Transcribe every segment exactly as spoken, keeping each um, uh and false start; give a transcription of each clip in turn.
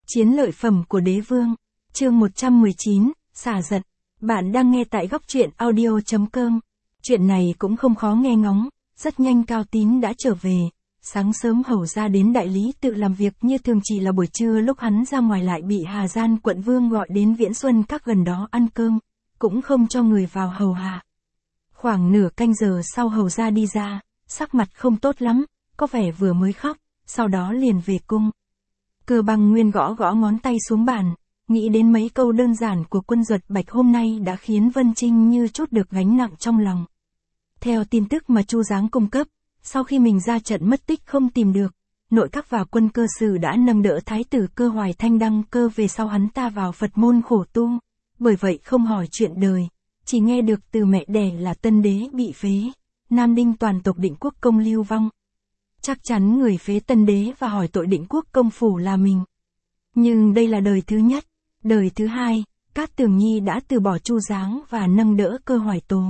Chiến lợi phẩm của đế vương. Chương một trăm mười chín, xả giận. Bạn đang nghe tại góc truyện audio chấm com. Chuyện này cũng không khó nghe ngóng, rất nhanh Cao Tín đã trở về. Sáng sớm Hầu ra đến đại lý tự làm việc như thường, chỉ là buổi trưa lúc hắn ra ngoài lại bị Hà Gian quận vương gọi đến Viễn Xuân Các gần đó ăn cơm, cũng không cho người vào hầu hạ. Khoảng nửa canh giờ sau Hầu ra đi ra, sắc mặt không tốt lắm, có vẻ vừa mới khóc, sau đó liền về cung. Cơ Băng Nguyên gõ gõ ngón tay xuống bàn, nghĩ đến mấy câu đơn giản của Quân Duật Bạch hôm nay đã khiến Vân Trinh như trút được gánh nặng trong lòng. Theo tin tức mà Chu Giáng cung cấp, sau khi mình ra trận mất tích không tìm được, nội các và quân cơ sử đã nâng đỡ thái tử Cơ Hoài Thanh đăng cơ về sau hắn ta vào Phật môn khổ tu, bởi vậy không hỏi chuyện đời, chỉ nghe được từ mẹ đẻ là Tân Đế bị phế, Nam Đinh toàn tộc Định Quốc công lưu vong. Chắc chắn người phế Tân Đế và hỏi tội Định Quốc công phủ là mình. Nhưng đây là đời thứ nhất, đời thứ hai, Cát Tường Nhi đã từ bỏ Chu Giáng và nâng đỡ Cơ Hoài Tố.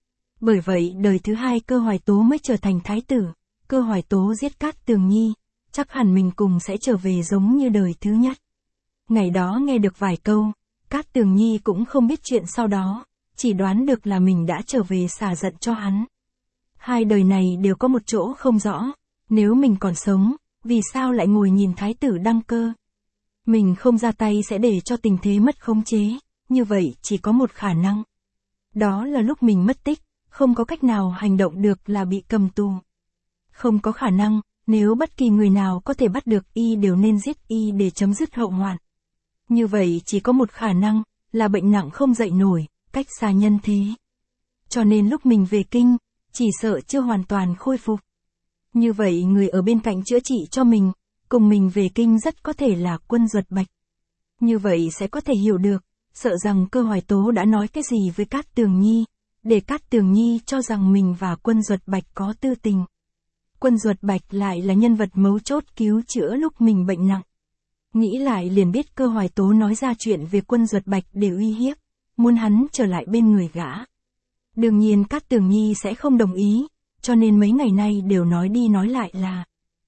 Bởi vậy đời thứ hai Cơ Hoài Tố mới trở thành thái tử, Cơ Hoài Tố giết Cát Tường Nhi, chắc hẳn mình cùng sẽ trở về giống như đời thứ nhất. Ngày đó nghe được vài câu, Cát Tường Nhi cũng không biết chuyện sau đó, chỉ đoán được là mình đã trở về xả giận cho hắn. Hai đời này đều có một chỗ không rõ, nếu mình còn sống, vì sao lại ngồi nhìn thái tử đăng cơ? Mình không ra tay sẽ để cho tình thế mất khống chế, như vậy chỉ có một khả năng. Đó là lúc mình mất tích, không có cách nào hành động được là bị cầm tù. Không có khả năng, nếu bất kỳ người nào có thể bắt được y đều nên giết y để chấm dứt hậu hoạn. Như vậy chỉ có một khả năng, là bệnh nặng không dậy nổi, cách xa nhân thế. Cho nên lúc mình về kinh, chỉ sợ chưa hoàn toàn khôi phục. Như vậy người ở bên cạnh chữa trị cho mình, cùng mình về kinh rất có thể là Quân Duật Bạch. Như vậy sẽ có thể hiểu được, sợ rằng Cơ Hoài Tố đã nói cái gì với Cát Tường Nhi, để Cát Tường Nhi cho rằng mình và Quân Duật Bạch có tư tình. Quân Duật Bạch lại là nhân vật mấu chốt cứu chữa lúc mình bệnh nặng. Nghĩ lại liền biết Cơ Hoài Tố nói ra chuyện về Quân Duật Bạch để uy hiếp, muốn hắn trở lại bên người gã. Đương nhiên Cát Tường Nhi sẽ không đồng ý, cho nên mấy ngày nay đều nói đi nói lại là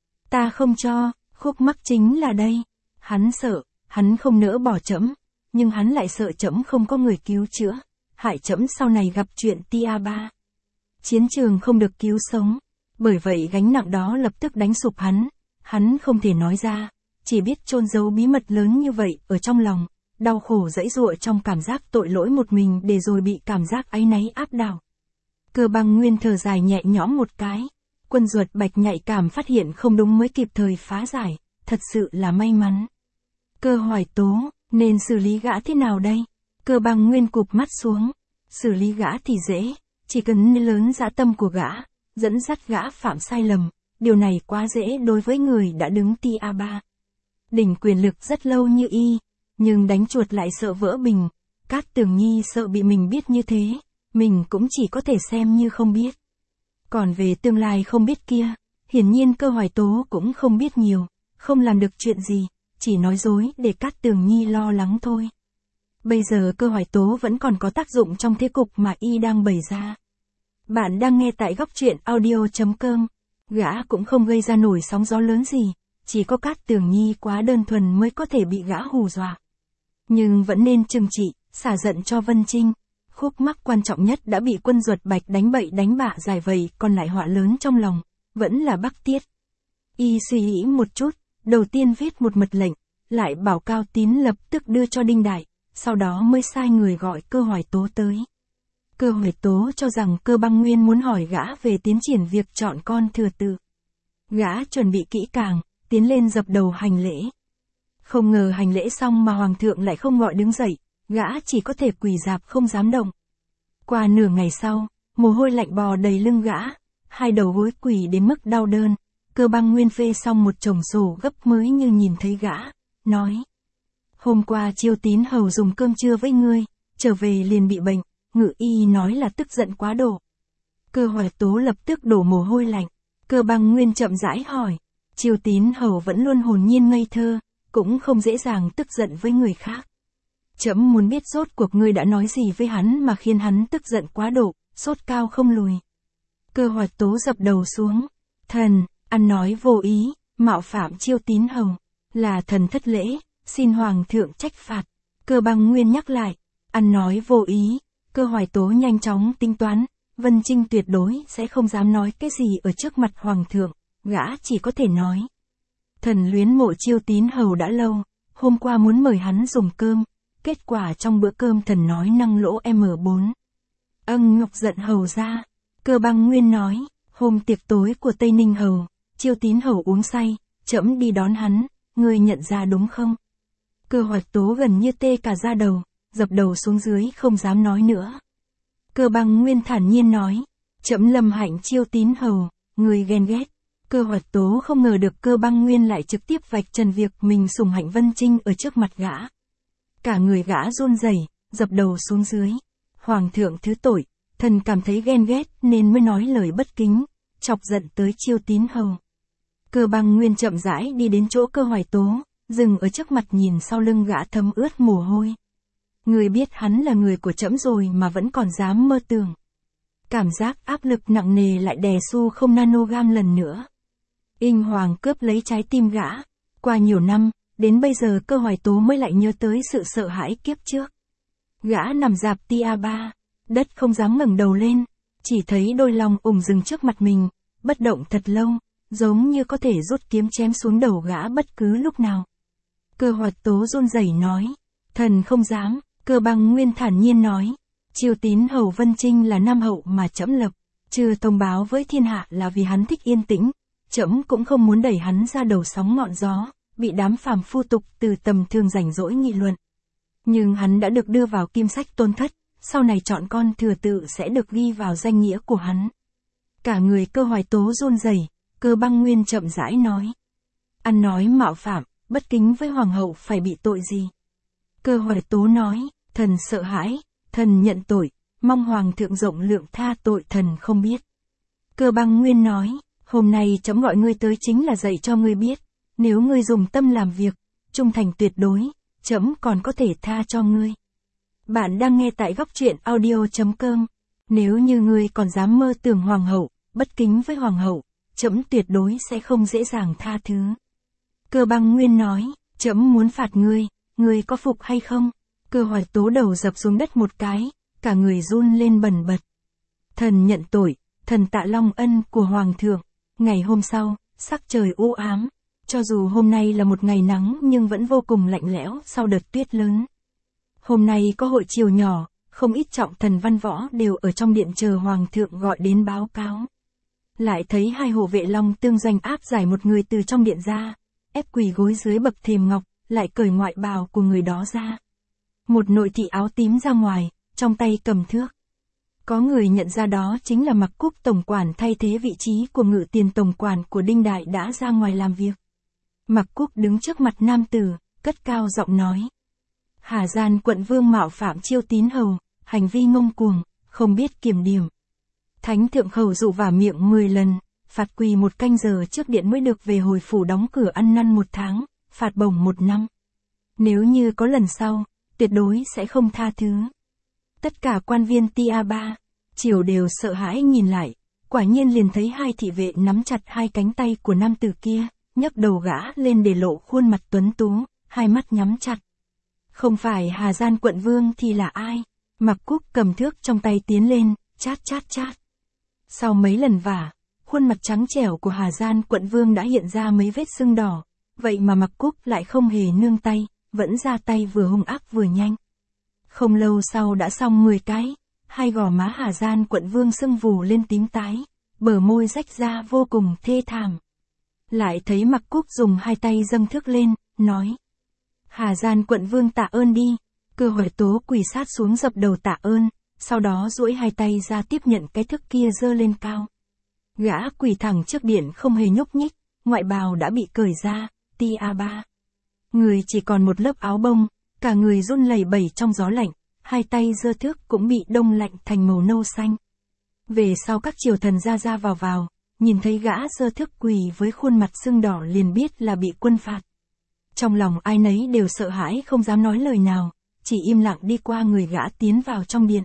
ta không cho, khúc mắc chính là đây. Hắn sợ, hắn không nỡ bỏ trẫm, nhưng hắn lại sợ trẫm không có người cứu chữa, hại trẫm sau này gặp chuyện tia ba. Chiến trường không được cứu sống, bởi vậy gánh nặng đó lập tức đánh sụp hắn, hắn không thể nói ra, chỉ biết chôn giấu bí mật lớn như vậy ở trong lòng, đau khổ giãy giụa trong cảm giác tội lỗi một mình để rồi bị cảm giác áy náy áp đảo. Cơ Băng Nguyên thở dài nhẹ nhõm một cái, Quân Duật Bạch nhạy cảm phát hiện không đúng mới kịp thời phá giải, thật sự là may mắn. Cơ Hoài Tố, nên xử lý gã thế nào đây? Cơ Băng Nguyên cụp mắt xuống, xử lý gã thì dễ, chỉ cần lớn dã tâm của gã, dẫn dắt gã phạm sai lầm, điều này quá dễ đối với người đã đứng tia ba. Đỉnh quyền lực rất lâu như y, nhưng đánh chuột lại sợ vỡ bình, Cát Tường Nhi sợ bị mình biết như thế, mình cũng chỉ có thể xem như không biết. Còn về tương lai không biết kia, hiển nhiên Cơ Hoài Tố cũng không biết nhiều, không làm được chuyện gì, chỉ nói dối để Cát Tường Nhi lo lắng thôi. Bây giờ Cơ Hoài Tố vẫn còn có tác dụng trong thế cục mà y đang bày ra. Bạn đang nghe tại góc truyện audio chấm com, gã cũng không gây ra nổi sóng gió lớn gì, chỉ có Cát Tường Nhi quá đơn thuần mới có thể bị gã hù dọa. Nhưng vẫn nên trừng trị, xả giận cho Vân Trinh. Khúc mắc quan trọng nhất đã bị Quân Duật Bạch đánh bậy đánh bạ giải vây, còn lại họa lớn trong lòng, vẫn là Bắc Tiết. Y suy nghĩ một chút, đầu tiên viết một mật lệnh, lại bảo Cao Tín lập tức đưa cho Đinh Đại, sau đó mới sai người gọi Cơ Hoài Tố tới. Cơ Hoài Tố cho rằng Cơ Băng Nguyên muốn hỏi gã về tiến triển việc chọn con thừa tự. Gã chuẩn bị kỹ càng, tiến lên dập đầu hành lễ. Không ngờ hành lễ xong mà Hoàng thượng lại không gọi đứng dậy, gã chỉ có thể quỳ rạp không dám động. Qua nửa ngày sau, mồ hôi lạnh bò đầy lưng gã, hai đầu gối quỳ đến mức đau đớn. Cơ Băng Nguyên phê xong một chồng sổ gấp mới như nhìn thấy gã, nói: hôm qua Chiêu Tín hầu dùng cơm trưa với ngươi, trở về liền bị bệnh, ngự y nói là tức giận quá độ. Cơ Hoài Tố lập tức đổ mồ hôi lạnh. Cơ Băng Nguyên chậm rãi hỏi: Chiêu Tín hầu vẫn luôn hồn nhiên ngây thơ, cũng không dễ dàng tức giận với người khác. Trẫm muốn biết rốt cuộc ngươi đã nói gì với hắn mà khiến hắn tức giận quá độ, sốt cao không lùi. Cơ Hoài Tố dập đầu xuống: thần, ăn nói vô ý, mạo phạm Chiêu Tín hầu, là thần thất lễ, xin hoàng thượng trách phạt. Cơ Băng Nguyên nhắc lại, ăn nói vô ý. Cơ Hoài Tố nhanh chóng tính toán, Vân Trinh tuyệt đối sẽ không dám nói cái gì ở trước mặt hoàng thượng, gã chỉ có thể nói. Thần luyến mộ Chiêu Tín hầu đã lâu, hôm qua muốn mời hắn dùng cơm, kết quả trong bữa cơm thần nói năng lỗ em bốn. Âng Ngọc giận hầu ra. Cơ Băng Nguyên nói, hôm tiệc tối của Tây Ninh hầu, Chiêu Tín hầu uống say, trẫm đi đón hắn, ngươi nhận ra đúng không? Cơ Hoài Tố gần như tê cả da đầu, dập đầu xuống dưới không dám nói nữa. Cơ Băng Nguyên thản nhiên nói, trẫm lâm hạnh Chiêu Tín hầu, người ghen ghét. Cơ Hoài Tố không ngờ được Cơ Băng Nguyên lại trực tiếp vạch trần việc mình sủng hạnh Vân Trinh ở trước mặt gã. Cả người gã run rẩy, dập đầu xuống dưới. Hoàng thượng thứ tội, thần cảm thấy ghen ghét nên mới nói lời bất kính, chọc giận tới Chiêu Tín hầu. Cơ Băng Nguyên chậm rãi đi đến chỗ Cơ Hoài Tố, dừng ở trước mặt nhìn sau lưng gã thấm ướt mồ hôi. Người biết hắn là người của trẫm rồi mà vẫn còn dám mơ tưởng. Cảm giác áp lực nặng nề lại đè Su Không Nanogam lần nữa. Inh Hoàng cướp lấy trái tim gã. Qua nhiều năm, đến bây giờ Cơ Hoài Tố mới lại nhớ tới sự sợ hãi kiếp trước. Gã nằm rạp tia ba, đất không dám ngẩng đầu lên, chỉ thấy đôi lòng ủng dừng trước mặt mình, bất động thật lâu, giống như có thể rút kiếm chém xuống đầu gã bất cứ lúc nào. Cơ Hoài Tố run rẩy nói, thần không dám. Cơ Băng Nguyên thản nhiên nói, Chiêu Tín hầu Vân Trinh là nam hậu mà trẫm lập, chưa thông báo với thiên hạ là vì hắn thích yên tĩnh, trẫm cũng không muốn đẩy hắn ra đầu sóng ngọn gió, bị đám phàm phu tục từ tầm thường rảnh rỗi nghị luận. Nhưng hắn đã được đưa vào kim sách tôn thất, sau này chọn con thừa tự sẽ được ghi vào danh nghĩa của hắn. Cả người Cơ Hoài Tố run rẩy, Cơ Băng Nguyên chậm rãi nói, ăn nói mạo phạm, bất kính với hoàng hậu phải bị tội gì? Cơ Hoài Tố nói, thần sợ hãi, thần nhận tội, mong hoàng thượng rộng lượng tha tội thần không biết. Cơ Băng Nguyên nói, hôm nay trẫm gọi ngươi tới chính là dạy cho ngươi biết, nếu ngươi dùng tâm làm việc, trung thành tuyệt đối, trẫm còn có thể tha cho ngươi. Bạn đang nghe tại góc truyện audio chấm com. Nếu như ngươi còn dám mơ tưởng hoàng hậu, bất kính với hoàng hậu, trẫm tuyệt đối sẽ không dễ dàng tha thứ. Cơ Băng Nguyên nói, trẫm muốn phạt ngươi, ngươi có phục hay không? Cơ Hoài Tố đầu dập xuống đất một cái, cả người run lên bần bật. Thần nhận tội, thần tạ long ân của hoàng thượng. Ngày hôm sau, sắc trời u ám, cho dù hôm nay là một ngày nắng nhưng vẫn vô cùng lạnh lẽo sau đợt tuyết lớn. Hôm nay có hội triều nhỏ, không ít trọng thần văn võ đều ở trong điện chờ hoàng thượng gọi đến báo cáo. Lại thấy hai hộ vệ Long Tương Doanh áp giải một người từ trong điện ra, ép quỳ gối dưới bậc thềm ngọc, lại cởi ngoại bào của người đó ra. Một nội thị áo tím ra ngoài, trong tay cầm thước. Có người nhận ra đó chính là Mặc Cúc tổng quản thay thế vị trí của Ngự Tiền tổng quản của Đinh Đại đã ra ngoài làm việc. Mặc Cúc đứng trước mặt nam tử, cất cao giọng nói. Hà Gian quận vương mạo phạm Chiêu Tín hầu, hành vi ngông cuồng, không biết kiểm điểm. Thánh thượng khẩu dụ vả miệng mười lần, phạt quỳ một canh giờ trước điện mới được về hồi phủ đóng cửa ăn năn một tháng, phạt bổng một năm. Nếu như có lần sau, tuyệt đối sẽ không tha thứ. Tất cả quan viên tia ba, triều đều sợ hãi nhìn lại, quả nhiên liền thấy hai thị vệ nắm chặt hai cánh tay của nam tử kia, nhấc đầu gã lên để lộ khuôn mặt tuấn tú, hai mắt nhắm chặt. Không phải Hà Gian quận vương thì là ai? Mặc Cúc cầm thước trong tay tiến lên, chát chát chát. Sau mấy lần vả, khuôn mặt trắng trẻo của Hà Gian quận vương đã hiện ra mấy vết sưng đỏ, vậy mà Mặc Cúc lại không hề nương tay, vẫn ra tay vừa hung ác vừa nhanh. Không lâu sau đã xong mười cái, hai gò má Hà Gian quận vương sưng vù lên tím tái, bờ môi rách ra vô cùng thê thảm. Lại thấy Mặc Cúc dùng hai tay dâng thước lên, nói. Hà Gian quận vương tạ ơn đi. Cơ Hoài Tố quỳ sát xuống dập đầu tạ ơn, sau đó duỗi hai tay ra tiếp nhận cái thước kia giơ lên cao. Gã quỳ thẳng trước điện không hề nhúc nhích, ngoại bào đã bị cởi ra, tia ba. Người chỉ còn một lớp áo bông, cả người run lẩy bẩy trong gió lạnh, hai tay giơ thước cũng bị đông lạnh thành màu nâu xanh. Về sau các triều thần ra ra vào vào, nhìn thấy gã giơ thước quỳ với khuôn mặt sưng đỏ liền biết là bị quân phạt. Trong lòng ai nấy đều sợ hãi không dám nói lời nào, chỉ im lặng đi qua người gã tiến vào trong điện.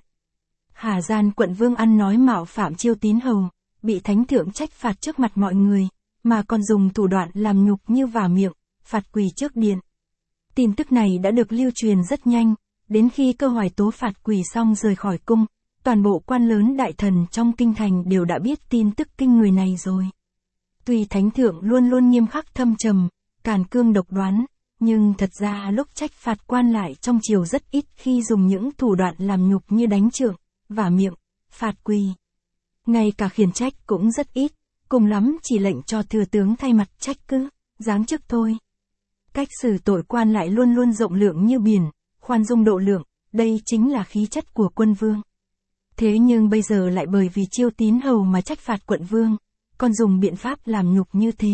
Hà Gian quận vương ăn nói mạo phạm Chiêu Tín hầu, bị thánh thượng trách phạt trước mặt mọi người, mà còn dùng thủ đoạn làm nhục như vả miệng, phạt quỳ trước điện. Tin tức này đã được lưu truyền rất nhanh, đến khi Cơ Hoài Tố phạt quỳ xong rời khỏi cung, toàn bộ quan lớn đại thần trong kinh thành đều đã biết tin tức kinh người này rồi. Tuy thánh thượng luôn luôn nghiêm khắc thâm trầm, càn cương độc đoán, nhưng thật ra lúc trách phạt quan lại trong triều rất ít khi dùng những thủ đoạn làm nhục như đánh trượng, vả miệng, phạt quỳ. Ngay cả khiển trách cũng rất ít, cùng lắm chỉ lệnh cho thừa tướng thay mặt trách cứ, giáng chức thôi. Cách xử tội quan lại luôn luôn rộng lượng như biển, khoan dung độ lượng, đây chính là khí chất của quân vương. Thế nhưng bây giờ lại bởi vì Chiêu Tín Hầu mà trách phạt quận vương, còn dùng biện pháp làm nhục như thế.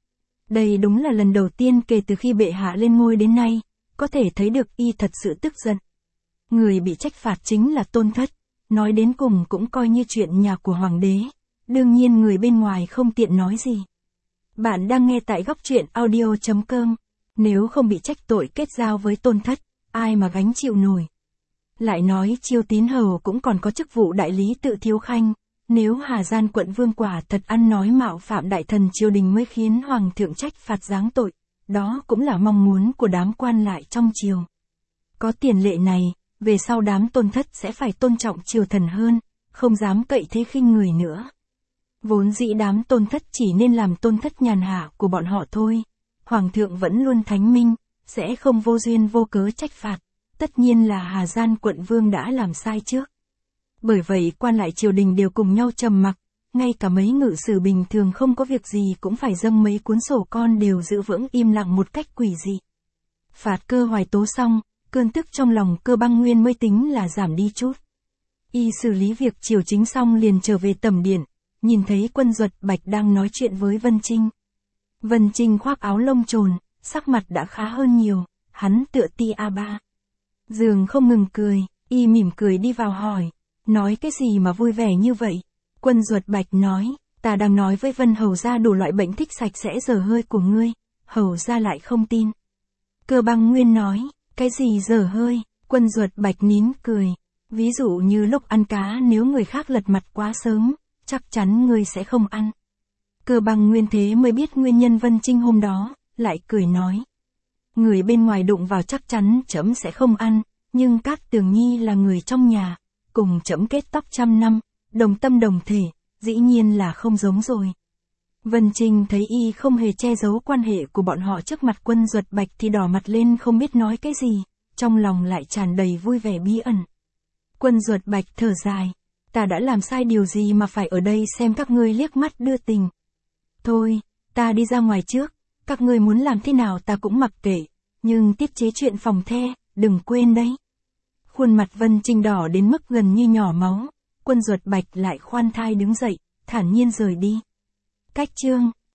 Đây đúng là lần đầu tiên kể từ khi bệ hạ lên ngôi đến nay, có thể thấy được y thật sự tức giận. Người bị trách phạt chính là Tôn Thất, nói đến cùng cũng coi như chuyện nhà của hoàng đế, đương nhiên người bên ngoài không tiện nói gì. Bạn đang nghe tại góc truyện audio chấm com, nếu không bị trách tội kết giao với Tôn Thất, ai mà gánh chịu nổi. Lại nói Chiêu Tín Hầu cũng còn có chức vụ đại lý tự thiếu khanh, nếu Hà Gian quận vương quả thật ăn nói mạo phạm đại thần triều đình mới khiến hoàng thượng trách phạt giáng tội, đó cũng là mong muốn của đám quan lại trong triều. Có tiền lệ này, về sau đám Tôn Thất sẽ phải tôn trọng triều thần hơn, không dám cậy thế khinh người nữa. Vốn dĩ đám Tôn Thất chỉ nên làm Tôn Thất nhàn hạ của bọn họ thôi, hoàng thượng vẫn luôn thánh minh, sẽ không vô duyên vô cớ trách phạt. Tất nhiên là Hà Gian quận vương đã làm sai trước. Bởi vậy quan lại triều đình đều cùng nhau trầm mặc, ngay cả mấy ngự sử bình thường không có việc gì cũng phải dâng mấy cuốn sổ con đều giữ vững im lặng một cách quỷ dị. Phạt Cơ Hoài Tố xong, cơn tức trong lòng Cơ Băng Nguyên mới tính là giảm đi chút. Y xử lý việc triều chính xong liền trở về tẩm điện, nhìn thấy Quân Duật Bạch đang nói chuyện với Vân Trinh. Vân Trinh khoác áo lông trồn, sắc mặt đã khá hơn nhiều, hắn tựa ti a ba. Dường không ngừng cười, y mỉm cười đi vào hỏi, nói cái gì mà vui vẻ như vậy? Quân Duật Bạch nói, ta đang nói với Vân hầu gia đủ loại bệnh thích sạch sẽ dở hơi của ngươi, hầu gia lại không tin. Cơ Băng Nguyên nói, cái gì dở hơi? Quân Duật Bạch nín cười, ví dụ như lúc ăn cá nếu người khác lật mặt quá sớm, chắc chắn ngươi sẽ không ăn. Cơ Băng Nguyên thế mới biết nguyên nhân Vân Trinh hôm đó, lại cười nói. Người bên ngoài đụng vào chắc chắn trẫm sẽ không ăn, nhưng Cát Tường Nhi là người trong nhà, cùng trẫm kết tóc trăm năm, đồng tâm đồng thể, dĩ nhiên là không giống rồi. Vân Trinh thấy y không hề che giấu quan hệ của bọn họ trước mặt Quân Duật Bạch thì đỏ mặt lên không biết nói cái gì, trong lòng lại tràn đầy vui vẻ bí ẩn. Quân Duật Bạch thở dài, ta đã làm sai điều gì mà phải ở đây xem các ngươi liếc mắt đưa tình. Thôi, ta đi ra ngoài trước. Các ngươi muốn làm thế nào ta cũng mặc kệ, nhưng tiết chế chuyện phòng the, đừng quên đấy. Khuôn mặt Vân Trinh đỏ đến mức gần như nhỏ máu, Quân Duật Bạch lại khoan thai đứng dậy, thản nhiên rời đi. Cách chương